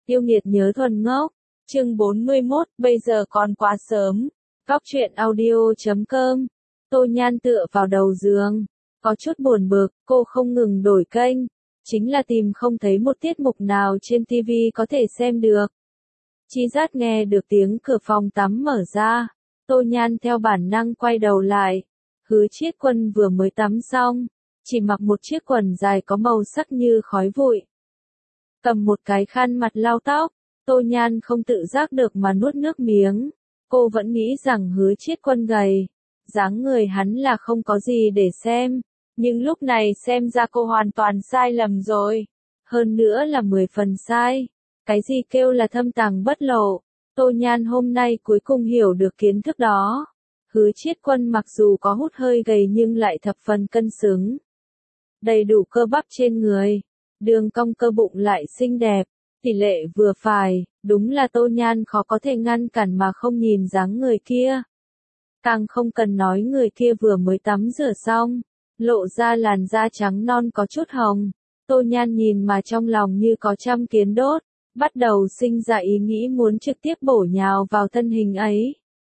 Yêu nghiệt nhớ thuần ngốc. Chương 41, bây giờ còn quá sớm. Góc truyện audio.com. Tô Nhan tựa vào đầu giường, có chút buồn bực, cô không ngừng đổi kênh, chính là tìm không thấy một tiết mục nào trên TV có thể xem được. Chi giác nghe được tiếng cửa phòng tắm mở ra, Tô Nhan theo bản năng quay đầu lại. Hứa Chiết Quân vừa mới tắm xong, chỉ mặc một chiếc quần dài có màu sắc như khói bụi. Cầm một cái khăn mặt lau tóc, Tô Nhan không tự giác được mà nuốt nước miếng. Cô vẫn nghĩ rằng Hứa Chiết Quân gầy, dáng người hắn là không có gì để xem, nhưng lúc này xem ra cô hoàn toàn sai lầm rồi. Hơn nữa là 10 phần sai. Cái gì kêu là thâm tàng bất lộ, Tô Nhan hôm nay cuối cùng hiểu được kiến thức đó. Hứa Chiết Quân mặc dù có hút hơi gầy nhưng lại thập phần cân xứng. Đầy đủ cơ bắp trên người, đường cong cơ bụng lại xinh đẹp, tỷ lệ vừa phải, đúng là Tô Nhan khó có thể ngăn cản mà không nhìn dáng người kia. Càng không cần nói người kia vừa mới tắm rửa xong, lộ ra làn da trắng non có chút hồng. Tô Nhan nhìn mà trong lòng như có trăm kiến đốt, bắt đầu sinh ra ý nghĩ muốn trực tiếp bổ nhào vào thân hình ấy.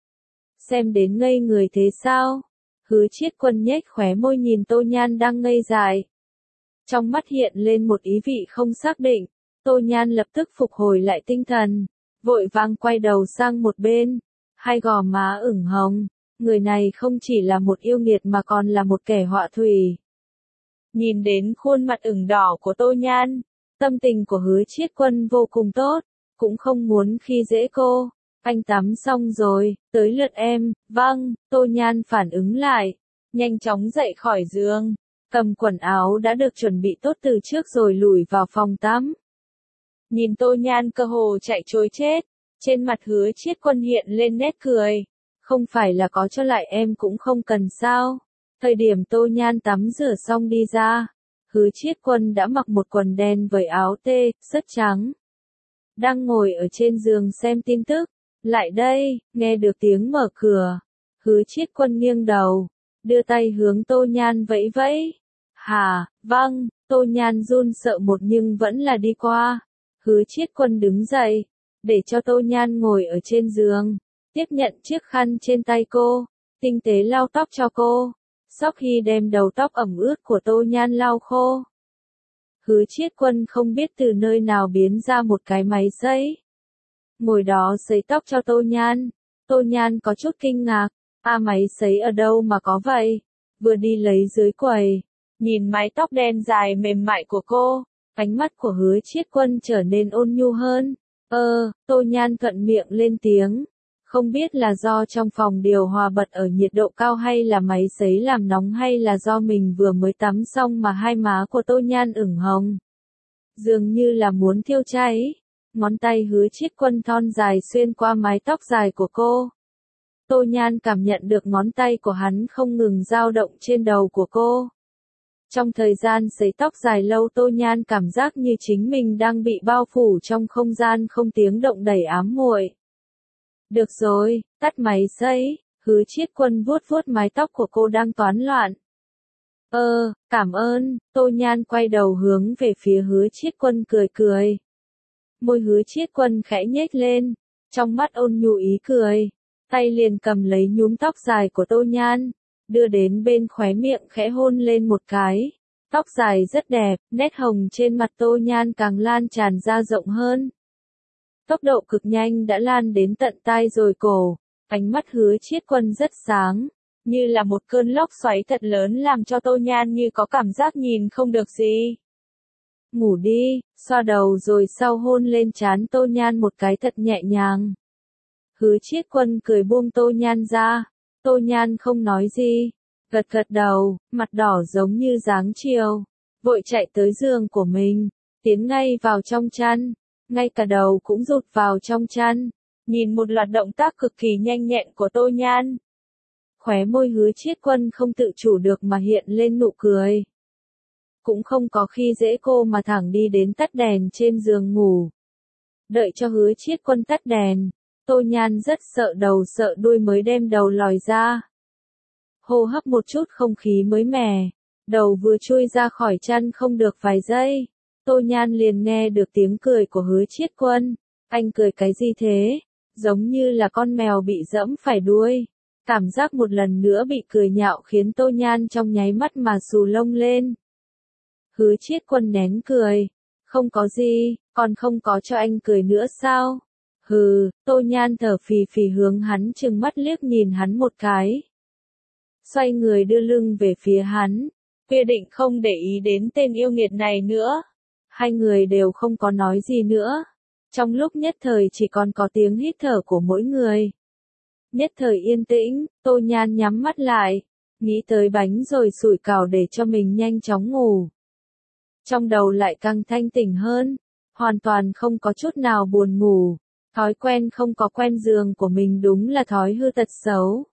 Xem đến ngây người thế sao? Hứa Chiết Quân nhếch khóe môi nhìn Tô Nhan đang ngây dại. Trong mắt hiện lên một ý vị không xác định, Tô Nhan lập tức phục hồi lại tinh thần, vội vàng quay đầu sang một bên, hai gò má ửng hồng, người này không chỉ là một yêu nghiệt mà còn là một kẻ họa thủy. Nhìn đến khuôn mặt ửng đỏ của Tô Nhan, tâm tình của Hứa Chiết Quân vô cùng tốt, cũng không muốn khi dễ cô. Anh tắm xong rồi, tới lượt em. Vâng, Tô Nhan phản ứng lại, nhanh chóng dậy khỏi giường, cầm quần áo đã được chuẩn bị tốt từ trước rồi lủi vào phòng tắm. Nhìn Tô Nhan cơ hồ chạy trối chết, trên mặt Hứa Chiết Quân hiện lên nét cười. Không phải là có cho lại em cũng không cần sao. Thời điểm Tô Nhan tắm rửa xong đi ra, Hứa Chiết Quân đã mặc một quần đen với áo tê, rất trắng. Đang ngồi ở trên giường xem tin tức. Lại đây, nghe được tiếng mở cửa. Hứa Chiết Quân nghiêng đầu, đưa tay hướng Tô Nhan vẫy vẫy. Hả, vâng, Tô Nhan run sợ một nhưng vẫn là đi qua. Hứa Chiết Quân đứng dậy, để cho Tô Nhan ngồi ở trên giường, tiếp nhận chiếc khăn trên tay cô, tinh tế lau tóc cho cô. Sau khi đem đầu tóc ẩm ướt của Tô Nhan lau khô, Hứa Chiết Quân không biết từ nơi nào biến ra một cái máy sấy. Ngồi đó sấy tóc cho Tô Nhan. Tô Nhan có chút kinh ngạc, máy sấy ở đâu mà có vậy? Vừa đi lấy dưới quầy, nhìn mái tóc đen dài mềm mại của cô, ánh mắt của Hứa Chiết Quân trở nên ôn nhu hơn. Tô Nhan thuận miệng lên tiếng. Không biết là do trong phòng điều hòa bật ở nhiệt độ cao hay là máy sấy làm nóng hay là do mình vừa mới tắm xong mà hai má của Tô Nhan ửng hồng. Dường như là muốn thiêu cháy. Ngón tay Hứa Chiết Quân thon dài xuyên qua mái tóc dài của cô. Tô Nhan cảm nhận được ngón tay của hắn không ngừng dao động trên đầu của cô. Trong thời gian sấy tóc dài lâu Tô Nhan cảm giác như chính mình đang bị bao phủ trong không gian không tiếng động đầy ám muội. Được rồi, tắt máy sấy. Hứa Chiết Quân vuốt vuốt mái tóc của cô đang toán loạn. Cảm ơn. Tô Nhan quay đầu hướng về phía Hứa Chiết Quân cười cười. Môi Hứa Chiết Quân khẽ nhếch lên, trong mắt ôn nhu ý cười, tay liền cầm lấy nhúm tóc dài của Tô Nhan, đưa đến bên khóe miệng khẽ hôn lên một cái. Tóc dài rất đẹp, nét hồng trên mặt Tô Nhan càng lan tràn ra rộng hơn. Tốc độ cực nhanh đã lan đến tận tai rồi cổ, ánh mắt Hứa Chiết Quân rất sáng, như là một cơn lốc xoáy thật lớn làm cho Tô Nhan như có cảm giác nhìn không được gì. Ngủ đi, xoa đầu rồi sau hôn lên trán Tô Nhan một cái thật nhẹ nhàng. Hứa Chiết Quân cười buông Tô Nhan ra. Tô Nhan không nói gì, gật gật đầu, mặt đỏ giống như dáng chiều, vội chạy tới giường của mình, tiến ngay vào trong chăn, ngay cả đầu cũng rụt vào trong chăn, nhìn một loạt động tác cực kỳ nhanh nhẹn của Tô Nhan. Khóe môi Hứa Chiết Quân không tự chủ được mà hiện lên nụ cười. Cũng không có khi dễ cô mà thẳng đi đến tắt đèn trên giường ngủ. Đợi cho Hứa Chiết Quân tắt đèn, Tô Nhan rất sợ đầu sợ đuôi mới đem đầu lòi ra. Hô hấp một chút không khí mới mẻ, đầu vừa chui ra khỏi chăn không được vài giây, Tô Nhan liền nghe được tiếng cười của Hứa Chiết Quân. Anh cười cái gì thế? Giống như là con mèo bị dẫm phải đuôi. Cảm giác một lần nữa bị cười nhạo khiến Tô Nhan trong nháy mắt mà xù lông lên. Hứa Chiết Quân nén cười. Không có gì, còn không có cho anh cười nữa sao? Hừ, Tô Nhan thở phì phì hướng hắn trừng mắt liếc nhìn hắn một cái. Xoay người đưa lưng về phía hắn. Quyết định không để ý đến tên yêu nghiệt này nữa. Hai người đều không có nói gì nữa. Trong lúc nhất thời chỉ còn có tiếng hít thở của mỗi người. Nhất thời yên tĩnh, Tô Nhan nhắm mắt lại, nghĩ tới bánh rồi sủi cảo để cho mình nhanh chóng ngủ. Trong đầu lại càng thanh tỉnh hơn, hoàn toàn không có chút nào buồn ngủ. Thói quen không có quen giường của mình đúng là thói hư tật xấu.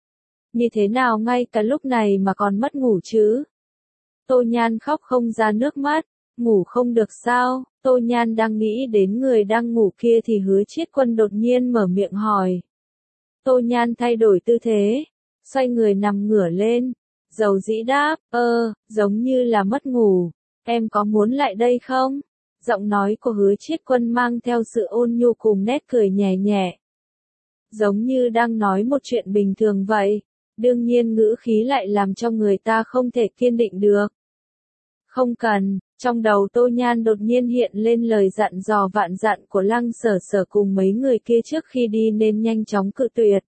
Như thế nào ngay cả lúc này mà còn mất ngủ chứ? Tô Nhan khóc không ra nước mắt, ngủ không được sao? Tô Nhan đang nghĩ đến người đang ngủ kia thì Hứa Chiết Quân đột nhiên mở miệng hỏi. Tô Nhan thay đổi tư thế, xoay người nằm ngửa lên, dầu dĩ đáp, giống như là mất ngủ, em có muốn lại đây không? Giọng nói của Hứa Chiết Quân mang theo sự ôn nhu cùng nét cười nhẹ nhẹ. Giống như đang nói một chuyện bình thường vậy, đương nhiên ngữ khí lại làm cho người ta không thể kiên định được. Không cần, trong đầu Tô Nhan đột nhiên hiện lên lời dặn dò vạn dặn của Lăng Sở Sở cùng mấy người kia trước khi đi nên nhanh chóng cự tuyệt.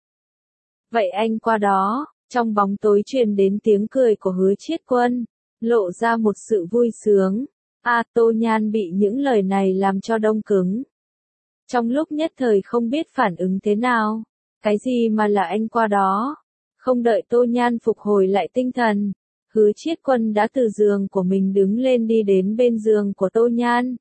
Vậy anh qua đó, trong bóng tối truyền đến tiếng cười của Hứa Chiết Quân, lộ ra một sự vui sướng. Tô Nhan bị những lời này làm cho đông cứng. Trong lúc nhất thời không biết phản ứng thế nào. Cái gì mà là anh qua đó? Không đợi Tô Nhan phục hồi lại tinh thần. Hứa Chiết Quân đã từ giường của mình đứng lên đi đến bên giường của Tô Nhan.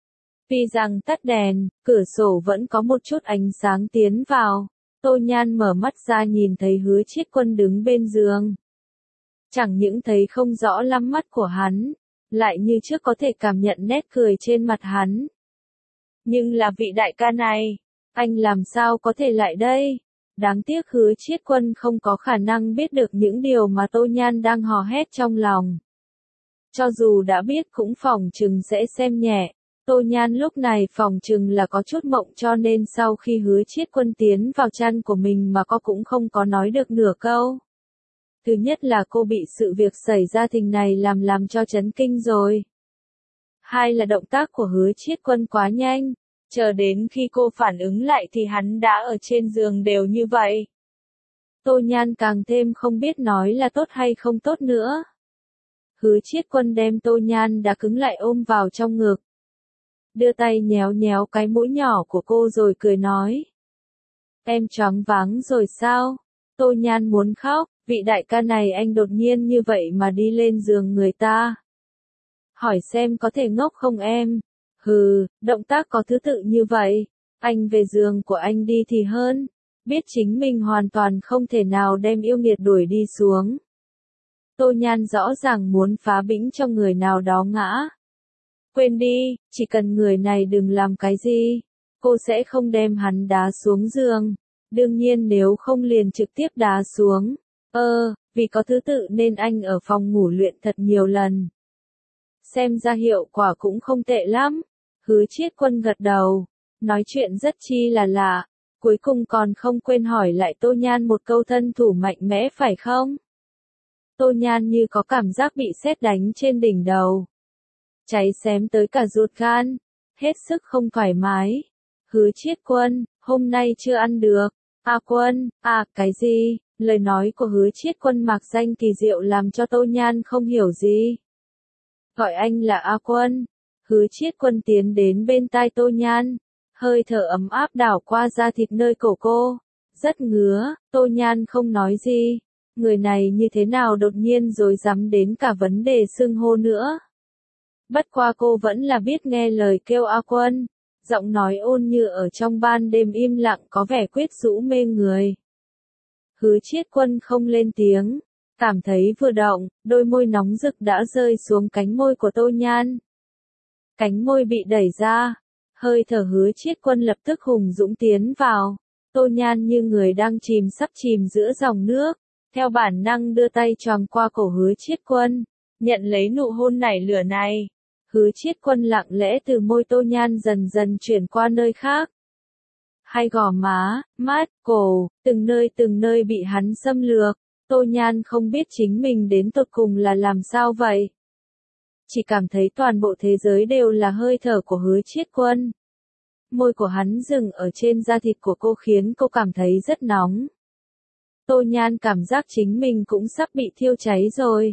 Vì rằng tắt đèn, cửa sổ vẫn có một chút ánh sáng tiến vào. Tô Nhan mở mắt ra nhìn thấy Hứa Chiết Quân đứng bên giường. Chẳng những thấy không rõ lắm mắt của hắn, lại như trước có thể cảm nhận nét cười trên mặt hắn. Nhưng là vị đại ca này, anh làm sao có thể lại đây? Đáng tiếc Hứa Chiết Quân không có khả năng biết được những điều mà Tô Nhan đang hò hét trong lòng. Cho dù đã biết cũng phỏng chừng sẽ xem nhẹ. Tô Nhan lúc này phỏng chừng là có chút mộng cho nên sau khi Hứa Chiết Quân tiến vào chăn của mình mà cô cũng không có nói được nửa câu. Thứ nhất là cô bị sự việc xảy ra tình này làm cho chấn kinh rồi. Hai là động tác của Hứa Chiết Quân quá nhanh, chờ đến khi cô phản ứng lại thì hắn đã ở trên giường đều như vậy. Tô Nhan càng thêm không biết nói là tốt hay không tốt nữa. Hứa Chiết Quân đem Tô Nhan đã cứng lại ôm vào trong ngực. Đưa tay nhéo nhéo cái mũi nhỏ của cô rồi cười nói. Em choáng váng rồi sao? Tô Nhan muốn khóc, vị đại ca này anh đột nhiên như vậy mà đi lên giường người ta. Hỏi xem có thể ngốc không em? Hừ, động tác có thứ tự như vậy, anh về giường của anh đi thì hơn, biết chính mình hoàn toàn không thể nào đem yêu nghiệt đuổi đi xuống. Tô Nhan rõ ràng muốn phá bĩnh cho người nào đó ngã. Quên đi, chỉ cần người này đừng làm cái gì, cô sẽ không đem hắn đá xuống giường, đương nhiên nếu không liền trực tiếp đá xuống. Vì có thứ tự nên anh ở phòng ngủ luyện thật nhiều lần. Xem ra hiệu quả cũng không tệ lắm. Hứa Chiết Quân gật đầu, nói chuyện rất chi là lạ, cuối cùng còn không quên hỏi lại Tô Nhan một câu thân thủ mạnh mẽ phải không? Tô Nhan như có cảm giác bị sét đánh trên đỉnh đầu. Cháy xém tới cả ruột gan, hết sức không thoải mái. Hứa Chiết Quân, hôm nay chưa ăn được. Quân, cái gì? Lời nói của Hứa Chiết Quân mạc danh kỳ diệu làm cho Tô Nhan không hiểu gì. Gọi anh là Quân. Hứa Chiết Quân tiến đến bên tai Tô Nhan, hơi thở ấm áp đảo qua da thịt nơi cổ cô. Rất ngứa, Tô Nhan không nói gì. Người này như thế nào đột nhiên rồi dám đến cả vấn đề xưng hô nữa. Bất qua cô vẫn là biết nghe lời kêu Quân. Giọng nói ôn như ở trong ban đêm im lặng có vẻ quyết rũ mê người. Hứa Chiết Quân không lên tiếng, cảm thấy vừa động, đôi môi nóng rực đã rơi xuống cánh môi của Tô Nhan. Cánh môi bị đẩy ra, hơi thở Hứa Chiết Quân lập tức hùng dũng tiến vào. Tô Nhan như người đang sắp chìm giữa dòng nước, theo bản năng đưa tay choàng qua cổ Hứa Chiết Quân, nhận lấy nụ hôn nảy lửa này. Hứa Chiết Quân lặng lẽ từ môi Tô Nhan dần dần chuyển qua nơi khác. Hai gò má, mắt, cổ, từng nơi bị hắn xâm lược. Tô Nhan không biết chính mình đến tột cùng là làm sao vậy. Chỉ cảm thấy toàn bộ thế giới đều là hơi thở của Hứa Chiết Quân. Môi của hắn dừng ở trên da thịt của cô khiến cô cảm thấy rất nóng. Tô Nhan cảm giác chính mình cũng sắp bị thiêu cháy rồi.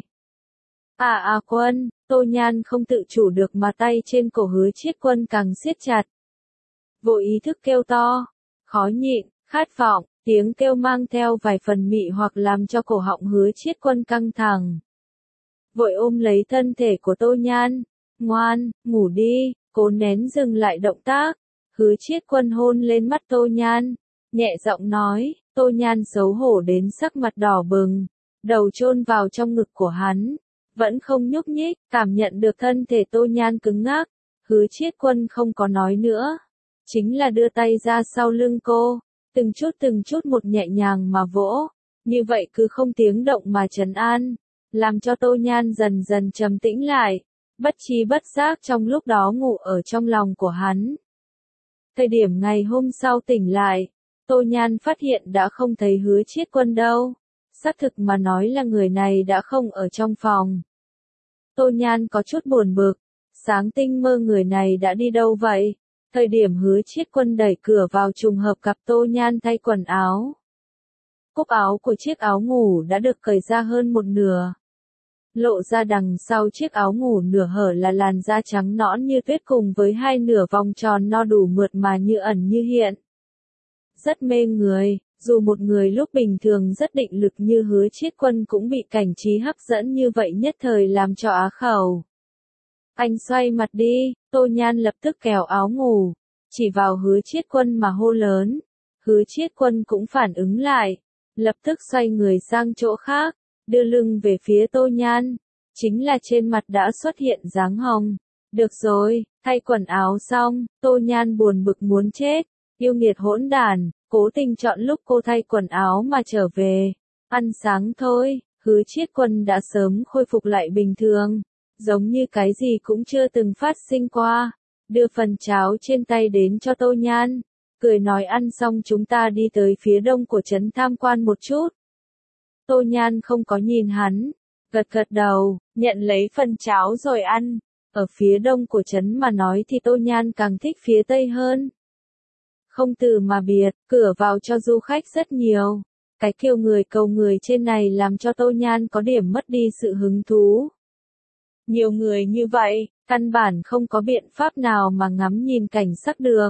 Quân, Tô Nhan không tự chủ được mà tay trên cổ Hứa Chiết Quân càng siết chặt. Vô ý thức kêu to, khó nhịn, khát vọng, tiếng kêu mang theo vài phần mị hoặc làm cho cổ họng Hứa Chiết Quân căng thẳng. Vội ôm lấy thân thể của Tô Nhan, ngoan, ngủ đi, cố nén dừng lại động tác. Hứa Chiết Quân hôn lên mắt Tô Nhan, nhẹ giọng nói. Tô Nhan xấu hổ đến sắc mặt đỏ bừng, đầu chôn vào trong ngực của hắn, vẫn không nhúc nhích, cảm nhận được thân thể Tô Nhan cứng ngắc. Hứa Chiết Quân không có nói nữa, chính là đưa tay ra sau lưng cô, từng chút một nhẹ nhàng mà vỗ, như vậy cứ không tiếng động mà trấn an, làm cho Tô Nhan dần dần trầm tĩnh lại, bất tri bất giác trong lúc đó ngủ ở trong lòng của hắn. Thời điểm ngày hôm sau tỉnh lại, Tô Nhan phát hiện đã không thấy Hứa Chiết Quân đâu, xác thực mà nói là người này đã không ở trong phòng. Tô Nhan có chút buồn bực, sáng tinh mơ người này đã đi đâu vậy? Thời điểm Hứa Chiết Quân đẩy cửa vào trùng hợp gặp Tô Nhan thay quần áo. Cúc áo của chiếc áo ngủ đã được cởi ra hơn một nửa. Lộ ra đằng sau chiếc áo ngủ nửa hở là làn da trắng nõn như tuyết cùng với hai nửa vòng tròn no đủ mượt mà như ẩn như hiện. Rất mê người, dù một người lúc bình thường rất định lực như Hứa Chiết Quân cũng bị cảnh trí hấp dẫn như vậy nhất thời làm cho á khẩu. Anh xoay mặt đi, Tô Nhan lập tức kéo áo ngủ, chỉ vào Hứa Chiết Quân mà hô lớn. Hứa Chiết Quân cũng phản ứng lại, lập tức xoay người sang chỗ khác, đưa lưng về phía Tô Nhan, chính là trên mặt đã xuất hiện dáng hồng. Được rồi, thay quần áo xong, Tô Nhan buồn bực muốn chết, yêu nghiệt hỗn đản, cố tình chọn lúc cô thay quần áo mà trở về. Ăn sáng thôi, Hứa Chiết Quân đã sớm khôi phục lại bình thường, giống như cái gì cũng chưa từng phát sinh qua, đưa phần cháo trên tay đến cho Tô Nhan, cười nói ăn xong chúng ta đi tới phía đông của trấn tham quan một chút. Tô Nhan không có nhìn hắn, gật gật đầu, nhận lấy phần cháo rồi ăn. Ở phía đông của trấn mà nói thì Tô Nhan càng thích phía tây hơn. Không từ mà biệt, cửa vào cho du khách rất nhiều. Cái kêu người cầu người trên này làm cho Tô Nhan có điểm mất đi sự hứng thú. Nhiều người như vậy, căn bản không có biện pháp nào mà ngắm nhìn cảnh sắc được.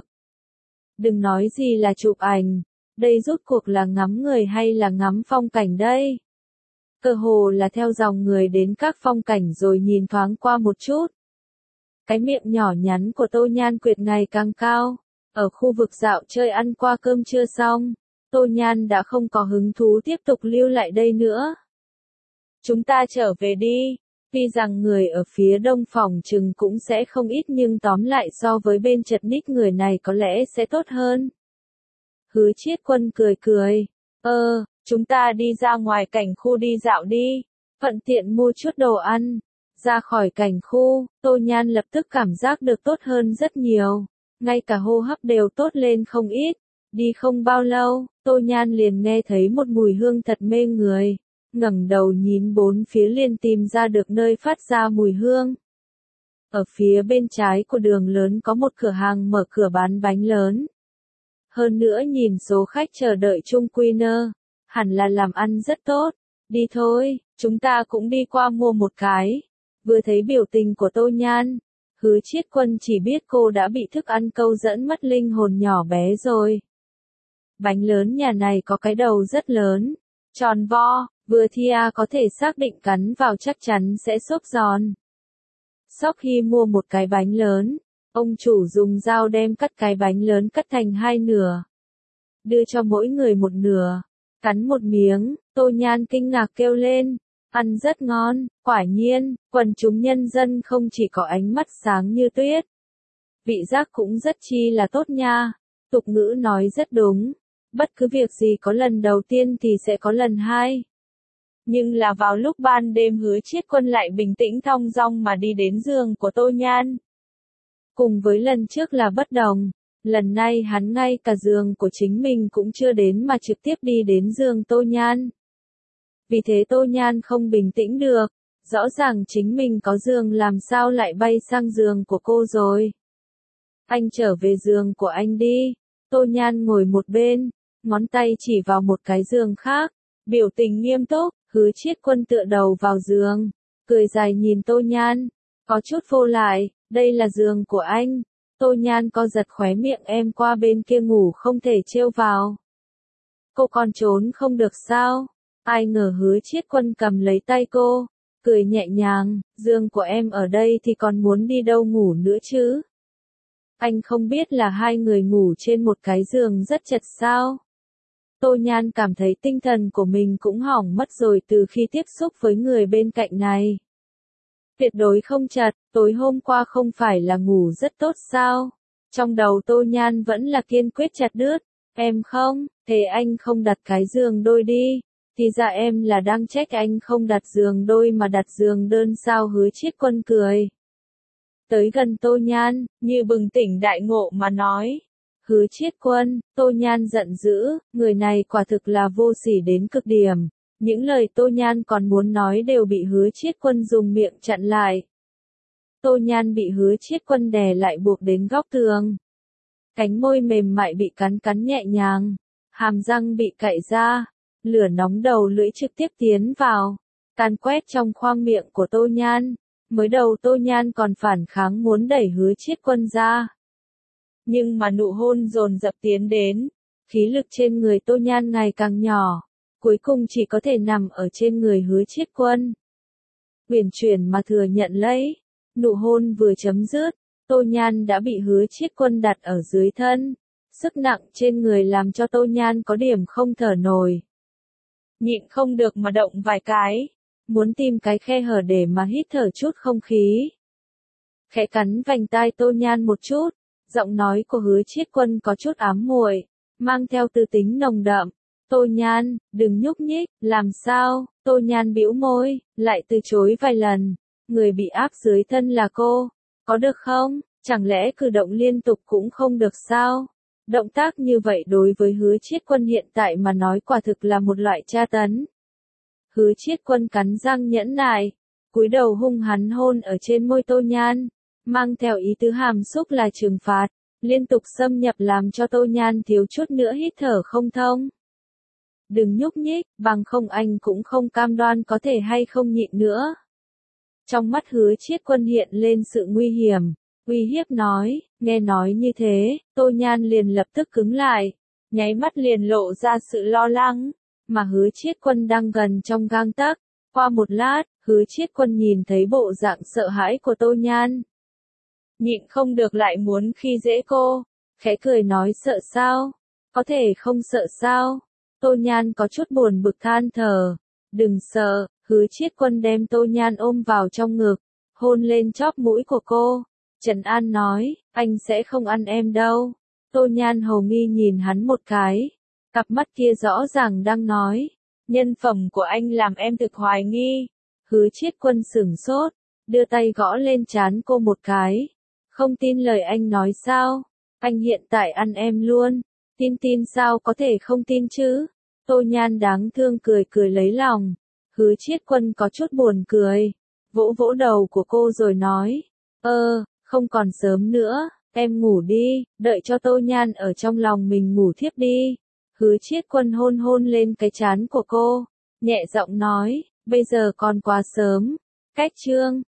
Đừng nói gì là chụp ảnh, đây rốt cuộc là ngắm người hay là ngắm phong cảnh đây? Cơ hồ là theo dòng người đến các phong cảnh rồi nhìn thoáng qua một chút. Cái miệng nhỏ nhắn của Tô Nhan quyệt ngày càng cao. Ở khu vực dạo chơi ăn qua cơm trưa xong, Tô Nhan đã không có hứng thú tiếp tục lưu lại đây nữa. Chúng ta trở về đi. Tuy rằng người ở phía đông phòng chừng cũng sẽ không ít nhưng tóm lại so với bên chật ních người này có lẽ sẽ tốt hơn. Hứa Chiết Quân cười cười. Chúng ta đi ra ngoài cảnh khu đi dạo đi. Thuận tiện mua chút đồ ăn. Ra khỏi cảnh khu, Tô Nhan lập tức cảm giác được tốt hơn rất nhiều. Ngay cả hô hấp đều tốt lên không ít. Đi không bao lâu, Tô Nhan liền nghe thấy một mùi hương thật mê người. Ngẩng đầu nhìn bốn phía liền tìm ra được nơi phát ra mùi hương. Ở phía bên trái của đường lớn có một cửa hàng mở cửa bán bánh lớn. Hơn nữa nhìn số khách chờ đợi chung quy nơ, hẳn là làm ăn rất tốt. Đi thôi, chúng ta cũng đi qua mua một cái. Vừa thấy biểu tình của Tô Nhan, Hứa Chiết Quân chỉ biết cô đã bị thức ăn câu dẫn mất linh hồn nhỏ bé rồi. Bánh lớn nhà này có cái đầu rất lớn, tròn vo, vừa thia có thể xác định cắn vào chắc chắn sẽ xốp giòn. Sau khi mua một cái bánh lớn, ông chủ dùng dao đem cắt cái bánh lớn cắt thành hai nửa. Đưa cho mỗi người một nửa. Cắn một miếng, Tô Nhan kinh ngạc kêu lên. Ăn rất ngon, quả nhiên, quần chúng nhân dân không chỉ có ánh mắt sáng như tuyết. Vị giác cũng rất chi là tốt nha. Tục ngữ nói rất đúng. Bất cứ việc gì có lần đầu tiên thì sẽ có lần hai. Nhưng là vào lúc ban đêm Hứa Chiết Quân lại bình tĩnh thong dong mà đi đến giường của Tô Nhan. Cùng với lần trước là bất đồng, lần này hắn ngay cả giường của chính mình cũng chưa đến mà trực tiếp đi đến giường Tô Nhan. Vì thế Tô Nhan không bình tĩnh được, rõ ràng chính mình có giường làm sao lại bay sang giường của cô rồi. Anh trở về giường của anh đi. Tô Nhan ngồi một bên, ngón tay chỉ vào một cái giường khác, biểu tình nghiêm túc. Hứa Chiết Quân tựa đầu vào giường, cười dài nhìn Tô Nhan, có chút vô lại, đây là giường của anh. Tô Nhan co giật khóe miệng, em qua bên kia ngủ không thể trêu vào. Cô còn trốn không được sao? Ai ngờ Hứa Chiết Quân cầm lấy tay cô, cười nhẹ nhàng, giường của em ở đây thì còn muốn đi đâu ngủ nữa chứ? Anh không biết là hai người ngủ trên một cái giường rất chật sao? Tô Nhan cảm thấy tinh thần của mình cũng hỏng mất rồi từ khi tiếp xúc với người bên cạnh này. Tuyệt đối không chật, tối hôm qua không phải là ngủ rất tốt sao? Trong đầu Tô Nhan vẫn là kiên quyết chặt đứt. Em không, thế anh không đặt cái giường đôi đi. Thì ra em là đang trách anh không đặt giường đôi mà đặt giường đơn sao? Hứa Chiết Quân cười. Tới gần Tô Nhan, như bừng tỉnh đại ngộ mà nói. Hứa Chiết Quân, Tô Nhan giận dữ, người này quả thực là vô sỉ đến cực điểm. Những lời Tô Nhan còn muốn nói đều bị Hứa Chiết Quân dùng miệng chặn lại. Tô Nhan bị Hứa Chiết Quân đè lại buộc đến góc tường. Cánh môi mềm mại bị cắn cắn nhẹ nhàng, hàm răng bị cạy ra, lửa nóng đầu lưỡi trực tiếp tiến vào, càn quét trong khoang miệng của Tô Nhan. Mới đầu Tô Nhan còn phản kháng muốn đẩy Hứa Chiết Quân ra. Nhưng mà nụ hôn dồn dập tiến đến, khí lực trên người Tô Nhan ngày càng nhỏ, cuối cùng chỉ có thể nằm ở trên người Hứa Chiết Quân. Uyển chuyển mà thừa nhận lấy, nụ hôn vừa chấm dứt, Tô Nhan đã bị Hứa Chiết Quân đặt ở dưới thân, sức nặng trên người làm cho Tô Nhan có điểm không thở nổi. Nhịn không được mà động vài cái, muốn tìm cái khe hở để mà hít thở chút không khí. Khẽ cắn vành tai Tô Nhan một chút, giọng nói của Hứa Chiết Quân có chút ám muội, mang theo tư tính nồng đậm. Tô Nhan, đừng nhúc nhích, làm sao? Tô Nhan bĩu môi, lại từ chối vài lần. Người bị áp dưới thân là cô, có được không? Chẳng lẽ cử động liên tục cũng không được sao? Động tác như vậy đối với Hứa Chiết Quân hiện tại mà nói quả thực là một loại tra tấn. Hứa Chiết Quân cắn răng nhẫn nại, cúi đầu hung hắn hôn ở trên môi Tô Nhan, mang theo ý tứ hàm xúc là trừng phạt, liên tục xâm nhập làm cho Tô Nhan thiếu chút nữa hít thở không thông. Đừng nhúc nhích, bằng không anh cũng không cam đoan có thể hay không nhịn nữa. Trong mắt Hứa Chiết Quân hiện lên sự nguy hiểm, uy hiếp nói, nghe nói như thế, Tô Nhan liền lập tức cứng lại, nháy mắt liền lộ ra sự lo lắng, mà Hứa Chiết Quân đang gần trong gang tấc. Qua một lát, Hứa Chiết Quân nhìn thấy bộ dạng sợ hãi của Tô Nhan. Nhịn không được lại muốn khi dễ cô, khẽ cười nói sợ sao, có thể không sợ sao? Tô Nhan có chút buồn bực than thở, đừng sợ. Hứa Chiết Quân đem Tô Nhan ôm vào trong ngực, hôn lên chóp mũi của cô, trấn an nói, anh sẽ không ăn em đâu. Tô Nhan hầu nghi nhìn hắn một cái, cặp mắt kia rõ ràng đang nói, nhân phẩm của anh làm em thực hoài nghi. Hứa Chiết Quân sửng sốt, đưa tay gõ lên trán cô một cái, không tin lời anh nói sao? Anh hiện tại ăn em luôn, tin sao có thể không tin chứ? Tô Nhan đáng thương cười cười lấy lòng. Hứa Chiết Quân có chút buồn cười, vỗ vỗ đầu của cô rồi nói, không còn sớm nữa, em ngủ đi, đợi cho Tô Nhan ở trong lòng mình ngủ thiếp đi. Hứa Chiết Quân hôn hôn lên cái trán của cô, nhẹ giọng nói, bây giờ còn quá sớm. Cách chương